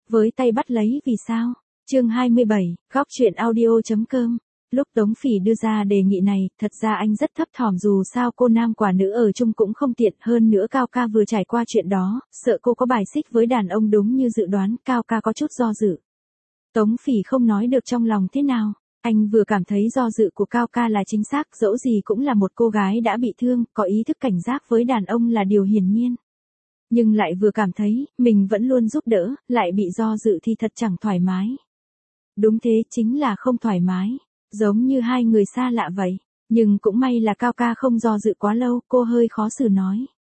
với tay bắt lấy vì sao. Chương 27, góc truyện audio.com. Lúc Tống Phỉ đưa ra đề nghị này, thật ra anh rất thấp thỏm, dù sao cô nam quả nữ ở chung cũng không tiện, hơn nữa Cao ca vừa trải qua chuyện đó, sợ cô có bài xích với đàn ông đúng như dự đoán, Cao ca có chút do dự. Tống Phỉ không nói được trong lòng thế nào, anh vừa cảm thấy do dự của Cao ca là chính xác, dẫu gì cũng là một cô gái đã bị thương, có ý thức cảnh giác với đàn ông là điều hiển nhiên. Nhưng lại vừa cảm thấy, mình vẫn luôn giúp đỡ, lại bị do dự thì thật chẳng thoải mái. Đúng thế, chính là không thoải mái. Giống như hai người xa lạ vậy. Nhưng cũng may là Cao ca không do dự quá lâu, cô hơi khó xử nói.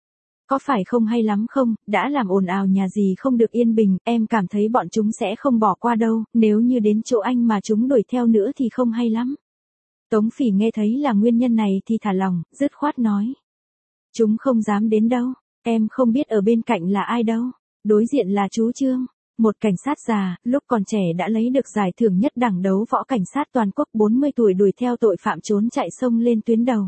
Có phải không hay lắm không, đã làm ồn ào nhà gì không được yên bình, em cảm thấy bọn chúng sẽ không bỏ qua đâu, nếu như đến chỗ anh mà chúng đuổi theo nữa thì không hay lắm. Tống Phỉ nghe thấy là nguyên nhân này thì thả lòng, dứt khoát nói. Chúng không dám đến đâu, em không biết ở bên cạnh là ai đâu, đối diện là chú Trương. Một cảnh sát già, lúc còn trẻ đã lấy được giải thưởng nhất đẳng đấu võ cảnh sát toàn quốc, 40 tuổi đuổi theo tội phạm trốn chạy xông lên tuyến đầu.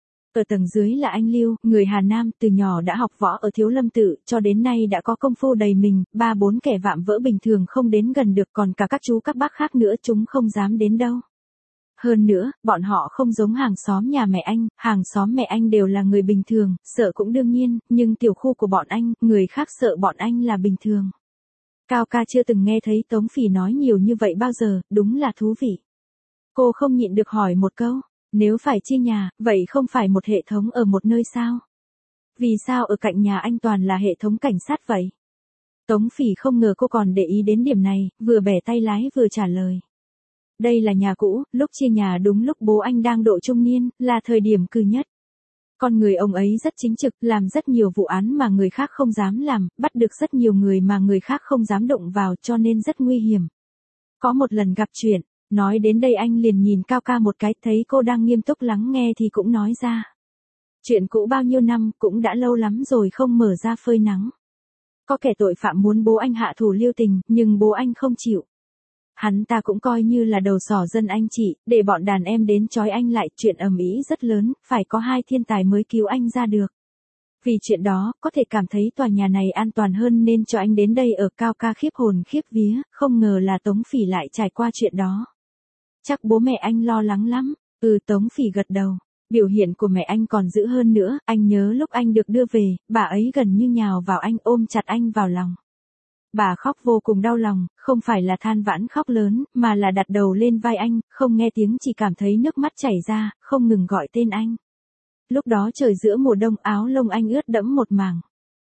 Ở tầng dưới là anh Lưu, người Hà Nam, từ nhỏ đã học võ ở Thiếu Lâm Tự, cho đến nay đã có công phu đầy mình, 3-4 kẻ vạm vỡ bình thường không đến gần được, còn cả các chú các bác khác nữa chúng không dám đến đâu. Hơn nữa, bọn họ không giống hàng xóm nhà mẹ anh, hàng xóm mẹ anh đều là người bình thường, sợ cũng đương nhiên, nhưng tiểu khu của bọn anh, người khác sợ bọn anh là bình thường. Cao ca chưa từng nghe thấy Tống Phỉ nói nhiều như vậy bao giờ, đúng là thú vị. Cô không nhịn được hỏi một câu, nếu phải chia nhà, vậy không phải một hệ thống ở một nơi sao? Vì sao ở cạnh nhà anh toàn là hệ thống cảnh sát vậy? Tống Phỉ không ngờ cô còn để ý đến điểm này, vừa bẻ tay lái vừa trả lời. Đây là nhà cũ, lúc chia nhà đúng lúc bố anh đang độ trung niên, là thời điểm cừ nhất. Con người ông ấy rất chính trực, làm rất nhiều vụ án mà người khác không dám làm, bắt được rất nhiều người mà người khác không dám động vào, cho nên rất nguy hiểm. Có một lần gặp chuyện, nói đến đây anh liền nhìn Cao ca một cái, thấy cô đang nghiêm túc lắng nghe thì cũng nói ra. Chuyện cũ bao nhiêu năm, cũng đã lâu lắm rồi không mở ra phơi nắng. Có kẻ tội phạm muốn bố anh hạ thủ lưu tình, nhưng bố anh không chịu. Hắn ta cũng coi như là đầu sỏ dân anh chị, để bọn đàn em đến trói anh lại, chuyện ầm ĩ rất lớn, phải có 2 thiên tài mới cứu anh ra được. Vì chuyện đó, có thể cảm thấy tòa nhà này an toàn hơn nên cho anh đến đây ở. Cao ca khiếp hồn khiếp vía, không ngờ là Tống Phỉ lại trải qua chuyện đó. Chắc bố mẹ anh lo lắng lắm. Tống Phỉ gật đầu. Biểu hiện của mẹ anh còn dữ hơn nữa, anh nhớ lúc anh được đưa về, bà ấy gần như nhào vào anh, ôm chặt anh vào lòng. Bà khóc vô cùng đau lòng, không phải là than vãn khóc lớn, mà là đặt đầu lên vai anh, không nghe tiếng chỉ cảm thấy nước mắt chảy ra, không ngừng gọi tên anh. Lúc đó trời giữa mùa đông, áo lông anh ướt đẫm một mảng.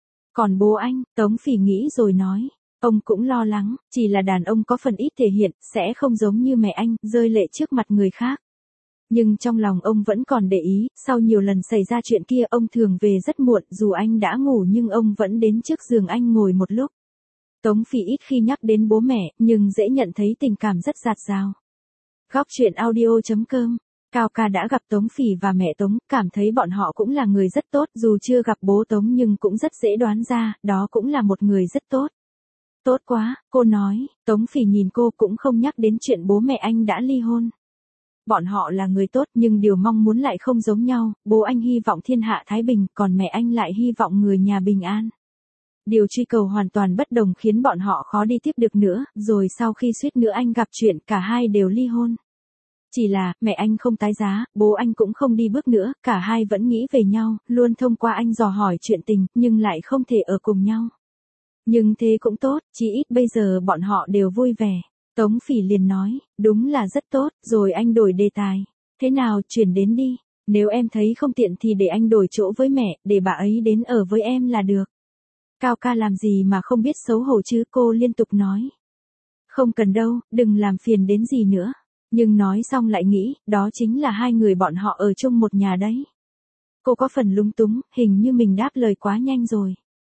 Còn bố anh, Tống Phỉ nghĩ rồi nói, ông cũng lo lắng, chỉ là đàn ông có phần ít thể hiện, sẽ không giống như mẹ anh, rơi lệ trước mặt người khác. Nhưng trong lòng ông vẫn còn để ý, sau nhiều lần xảy ra chuyện kia ông thường về rất muộn, dù anh đã ngủ nhưng ông vẫn đến trước giường anh ngồi một lúc. Tống Phỉ ít khi nhắc đến bố mẹ, nhưng dễ nhận thấy tình cảm rất dạt dào. Góc truyện audio.com. Cao ca đã gặp Tống Phỉ và mẹ Tống, cảm thấy bọn họ cũng là người rất tốt, dù chưa gặp bố Tống nhưng cũng rất dễ đoán ra, đó cũng là một người rất tốt. Tốt quá, cô nói. Tống Phỉ nhìn cô, cũng không nhắc đến chuyện bố mẹ anh đã ly hôn. Bọn họ là người tốt nhưng điều mong muốn lại không giống nhau, bố anh hy vọng thiên hạ thái bình, còn mẹ anh lại hy vọng người nhà bình an. Điều truy cầu hoàn toàn bất đồng khiến bọn họ khó đi tiếp được nữa, rồi sau khi suýt nữa anh gặp chuyện, cả hai đều ly hôn. Chỉ là, mẹ anh không tái giá, bố anh cũng không đi bước nữa, cả hai vẫn nghĩ về nhau, luôn thông qua anh dò hỏi chuyện tình, nhưng lại không thể ở cùng nhau. Nhưng thế cũng tốt, chỉ ít bây giờ bọn họ đều vui vẻ. Tống Phỉ liền nói, đúng là rất tốt, rồi anh đổi đề tài. Thế nào, chuyển đến đi, nếu em thấy không tiện thì để anh đổi chỗ với mẹ, để bà ấy đến ở với em là được. Cao ca làm gì mà không biết xấu hổ chứ, cô liên tục nói. Không cần đâu, đừng làm phiền đến gì nữa. Nhưng nói xong lại nghĩ, đó chính là hai người bọn họ ở chung một nhà đấy. Cô có phần lúng túng, hình như mình đáp lời quá nhanh rồi.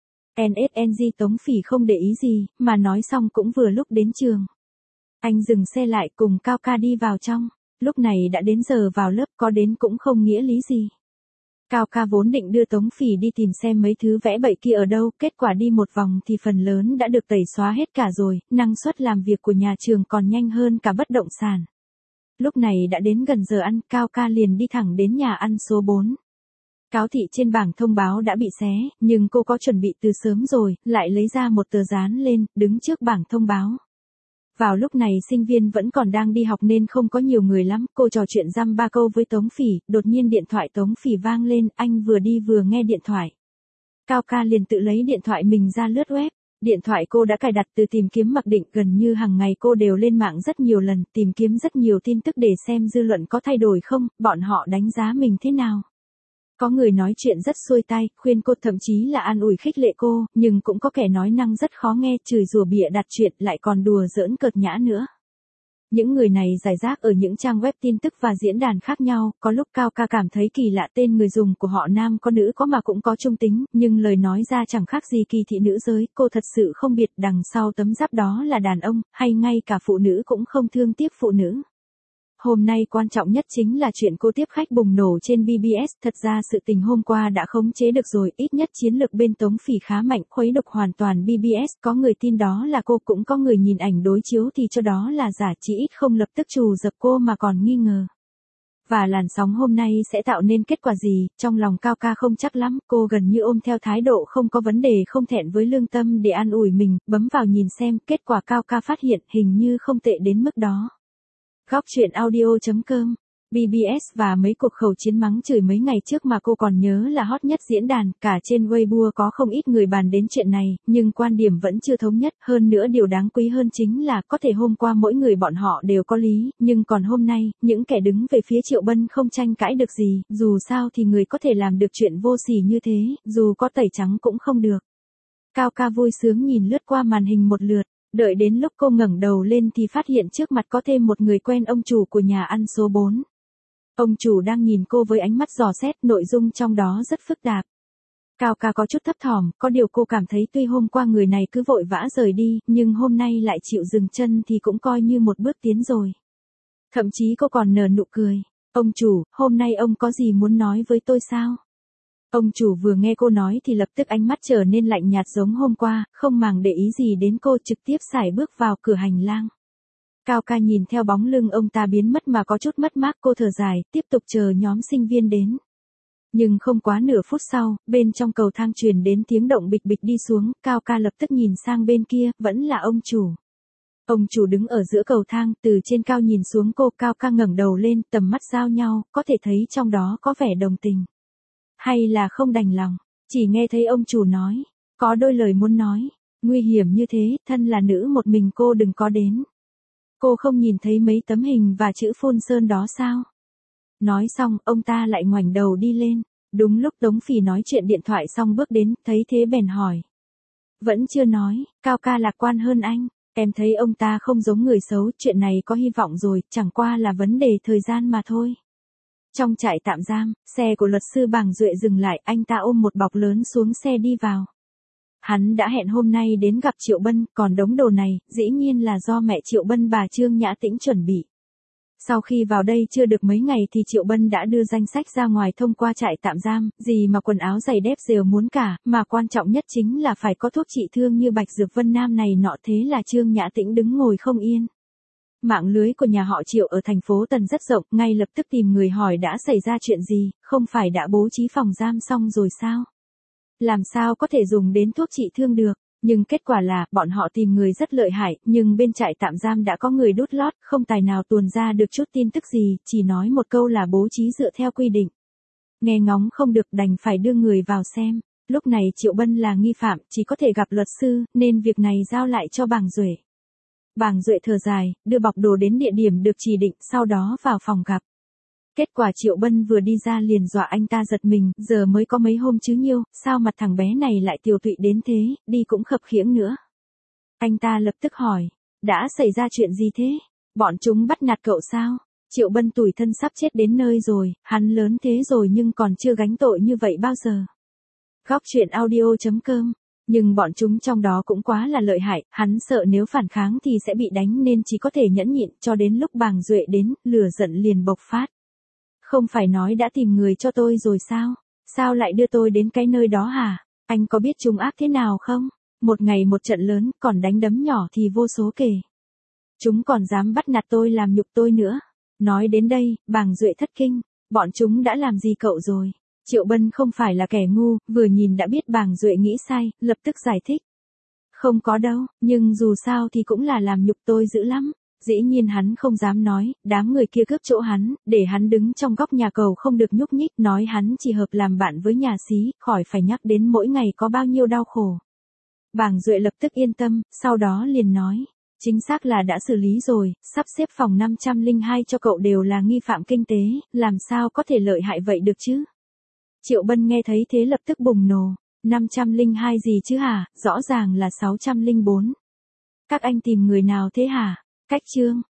NSNG Tống Phỉ không để ý gì, mà nói xong cũng vừa lúc đến trường. Anh dừng xe lại cùng Cao ca đi vào trong. Lúc này đã đến giờ vào lớp, có đến cũng không nghĩa lý gì. Cao ca vốn định đưa Tống Phỉ đi tìm xem mấy thứ vẽ bậy kia ở đâu, kết quả đi một vòng thì phần lớn đã được tẩy xóa hết cả rồi, năng suất làm việc của nhà trường còn nhanh hơn cả bất động sản. Lúc này đã đến gần giờ ăn, Cao ca liền đi thẳng đến nhà ăn số 4. Cáo thị trên bảng thông báo đã bị xé, nhưng cô có chuẩn bị từ sớm rồi, lại lấy ra một tờ dán lên, đứng trước bảng thông báo. Vào lúc này sinh viên vẫn còn đang đi học nên không có nhiều người lắm, cô trò chuyện dăm ba câu với Tống Phỉ, đột nhiên điện thoại Tống Phỉ vang lên, anh vừa đi vừa nghe điện thoại. Cao ca liền tự lấy điện thoại mình ra lướt web. Điện thoại cô đã cài đặt từ tìm kiếm mặc định, gần như hàng ngày cô đều lên mạng rất nhiều lần, tìm kiếm rất nhiều tin tức để xem dư luận có thay đổi không, bọn họ đánh giá mình thế nào. Có người nói chuyện rất xuôi tai, khuyên cô, thậm chí là an ủi khích lệ cô, nhưng cũng có kẻ nói năng rất khó nghe, chửi rủa bịa đặt chuyện, lại còn đùa giỡn cợt nhã nữa. Những người này rải rác ở những trang web tin tức và diễn đàn khác nhau, có lúc Cao ca cảm thấy kỳ lạ, tên người dùng của họ nam có nữ có mà cũng có trung tính, nhưng lời nói ra chẳng khác gì kỳ thị nữ giới, cô thật sự không biết đằng sau tấm giáp đó là đàn ông, hay ngay cả phụ nữ cũng không thương tiếc phụ nữ. Hôm nay quan trọng nhất chính là chuyện cô tiếp khách bùng nổ trên BBS, thật ra sự tình hôm qua đã khống chế được rồi, ít nhất chiến lược bên Tống Phỉ khá mạnh, khuấy đục hoàn toàn BBS, có người tin đó là cô, cũng có người nhìn ảnh đối chiếu thì cho đó là giả, chỉ ít không lập tức trù dập cô mà còn nghi ngờ. Và làn sóng hôm nay sẽ tạo nên kết quả gì, trong lòng Cao ca không chắc lắm, cô gần như ôm theo thái độ không có vấn đề, không thẹn với lương tâm để an ủi mình, bấm vào nhìn xem, kết quả Cao ca phát hiện hình như không tệ đến mức đó. Góc truyện audio.com, BBS và mấy cuộc khẩu chiến mắng chửi mấy ngày trước mà cô còn nhớ là hot nhất diễn đàn, cả trên Weibo có không ít người bàn đến chuyện này, nhưng quan điểm vẫn chưa thống nhất, hơn nữa điều đáng quý hơn chính là có thể hôm qua mỗi người bọn họ đều có lý, nhưng còn hôm nay, những kẻ đứng về phía Triệu Bân không tranh cãi được gì, dù sao thì người có thể làm được chuyện vô sỉ như thế, dù có tẩy trắng cũng không được. Cao ca vui sướng nhìn lướt qua màn hình một lượt. Đợi đến lúc cô ngẩng đầu lên thì phát hiện trước mặt có thêm một người quen, ông chủ của nhà ăn số 4. Ông chủ đang nhìn cô với ánh mắt dò xét, nội dung trong đó rất phức tạp. Cao ca có chút thấp thỏm, có điều cô cảm thấy tuy hôm qua người này cứ vội vã rời đi, nhưng hôm nay lại chịu dừng chân thì cũng coi như một bước tiến rồi. Thậm chí cô còn nở nụ cười. Ông chủ, hôm nay ông có gì muốn nói với tôi sao? Ông chủ vừa nghe cô nói thì lập tức ánh mắt trở nên lạnh nhạt giống hôm qua, không màng để ý gì đến cô, trực tiếp sải bước vào cửa hành lang. Cao ca nhìn theo bóng lưng ông ta biến mất mà có chút mất mát, cô thở dài, tiếp tục chờ nhóm sinh viên đến. Nhưng không quá nửa phút sau, bên trong cầu thang truyền đến tiếng động bịch bịch đi xuống, Cao ca lập tức nhìn sang bên kia, vẫn là ông chủ. Ông chủ đứng ở giữa cầu thang, từ trên cao nhìn xuống cô, Cao ca ngẩng đầu lên, tầm mắt giao nhau, có thể thấy trong đó có vẻ đồng tình. Hay là không đành lòng, chỉ nghe thấy ông chủ nói, có đôi lời muốn nói, nguy hiểm như thế, thân là nữ một mình cô đừng có đến. Cô không nhìn thấy mấy tấm hình và chữ phun sơn đó sao? Nói xong, ông ta lại ngoảnh đầu đi lên. Đúng lúc Tống Phỉ nói chuyện điện thoại xong bước đến, thấy thế bèn hỏi. Vẫn chưa nói, Cao ca lạc quan hơn anh, em thấy ông ta không giống người xấu, chuyện này có hy vọng rồi, chẳng qua là vấn đề thời gian mà thôi. Trong trại tạm giam, xe của luật sư Bàng Duệ dừng lại, anh ta ôm một bọc lớn xuống xe đi vào. Hắn đã hẹn hôm nay đến gặp Triệu Bân, còn đống đồ này, dĩ nhiên là do mẹ Triệu Bân bà Trương Nhã Tĩnh chuẩn bị. Sau khi vào đây chưa được mấy ngày thì Triệu Bân đã đưa danh sách ra ngoài thông qua trại tạm giam, gì mà quần áo giày dép đều muốn cả, mà quan trọng nhất chính là phải có thuốc trị thương như Bạch Dược Vân Nam này nọ, thế là Trương Nhã Tĩnh đứng ngồi không yên. Mạng lưới của nhà họ Triệu ở thành phố Tần rất rộng, ngay lập tức tìm người hỏi đã xảy ra chuyện gì, không phải đã bố trí phòng giam xong rồi sao? Làm sao có thể dùng đến thuốc trị thương được? Nhưng kết quả là, bọn họ tìm người rất lợi hại, nhưng bên trại tạm giam đã có người đút lót, không tài nào tuồn ra được chút tin tức gì, chỉ nói một câu là bố trí dựa theo quy định. Nghe ngóng không được, đành phải đưa người vào xem. Lúc này Triệu Bân là nghi phạm, chỉ có thể gặp luật sư, nên việc này giao lại cho Bàng Duệ. Bàng Duệ thở dài, đưa bọc đồ đến địa điểm được chỉ định, sau đó vào phòng gặp. Kết quả Triệu Bân vừa đi ra liền dọa anh ta giật mình, giờ mới có mấy hôm chứ nhiêu, sao mặt thằng bé này lại tiều tụy đến thế, đi cũng khập khiễng nữa. Anh ta lập tức hỏi, đã xảy ra chuyện gì thế? Bọn chúng bắt nạt cậu sao? Triệu Bân tủi thân sắp chết đến nơi rồi, hắn lớn thế rồi nhưng còn chưa gánh tội như vậy bao giờ. Góc truyện audio.com. Nhưng bọn chúng trong đó cũng quá là lợi hại, hắn sợ nếu phản kháng thì sẽ bị đánh nên chỉ có thể nhẫn nhịn, cho đến lúc Bàng Duệ đến, lửa giận liền bộc phát. Không phải nói đã tìm người cho tôi rồi sao? Sao lại đưa tôi đến cái nơi đó hả? Anh có biết chúng ác thế nào không? Một ngày một trận lớn, còn đánh đấm nhỏ thì vô số kể. Chúng còn dám bắt nạt tôi làm nhục tôi nữa. Nói đến đây, Bàng Duệ thất kinh. Bọn chúng đã làm gì cậu rồi? Triệu Bân không phải là kẻ ngu, vừa nhìn đã biết Bàng Duệ nghĩ sai, lập tức giải thích. Không có đâu, nhưng dù sao thì cũng là làm nhục tôi dữ lắm. Dĩ nhiên hắn không dám nói, đám người kia cướp chỗ hắn, để hắn đứng trong góc nhà cầu không được nhúc nhích, nói hắn chỉ hợp làm bạn với nhà xí, khỏi phải nhắc đến mỗi ngày có bao nhiêu đau khổ. Bàng Duệ lập tức yên tâm, sau đó liền nói. Chính xác là đã xử lý rồi, sắp xếp phòng 502 cho cậu đều là nghi phạm kinh tế, làm sao có thể lợi hại vậy được chứ? Triệu Bân nghe thấy thế lập tức bùng nổ. 502 gì chứ hả, rõ ràng là 604. Các anh tìm người nào thế hả? Cách Trương,